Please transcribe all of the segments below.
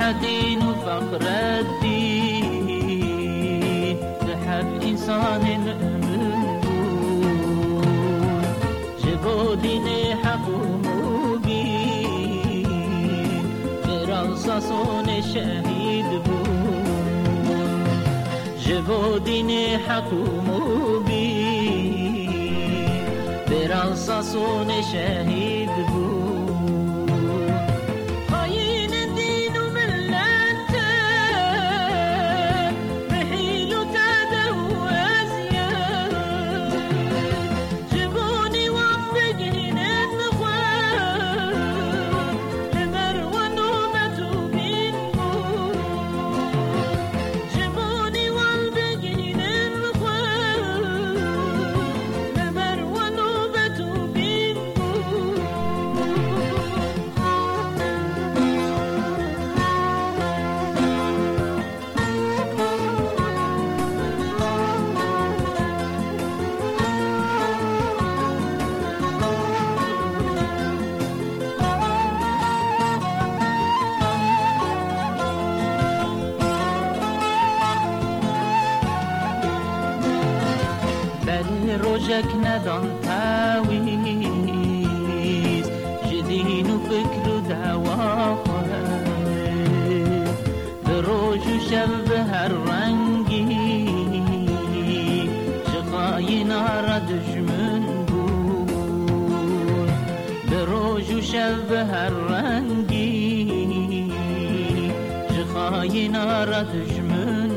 الدين وفخر الدين لحب إنسان أمون جبو دين حق مبين برصاصون شهيد بون جبو دين حق مبين برصاصون شهيد بون روجك ندان تاويز جدين وفكر دواخه بروج وشب هالرنگي شقاي نار دجمن بون بروج وشب هالرنگي شقاي نار دجمن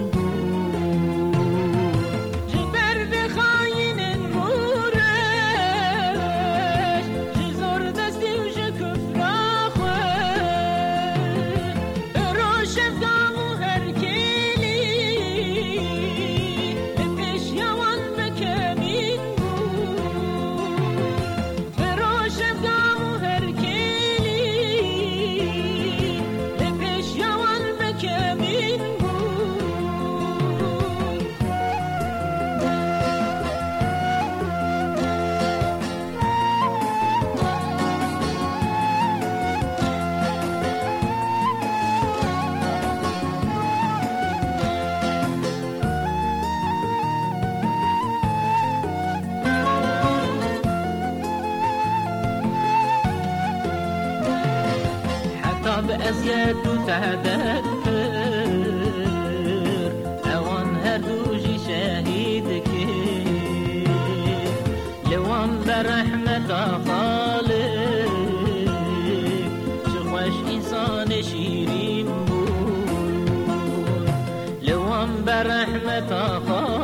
بأزياد وتذكر أوان هدوجي شاهدك لوان برحمة خالق شخوش إنسان شيرين بون لوان برحمة خالق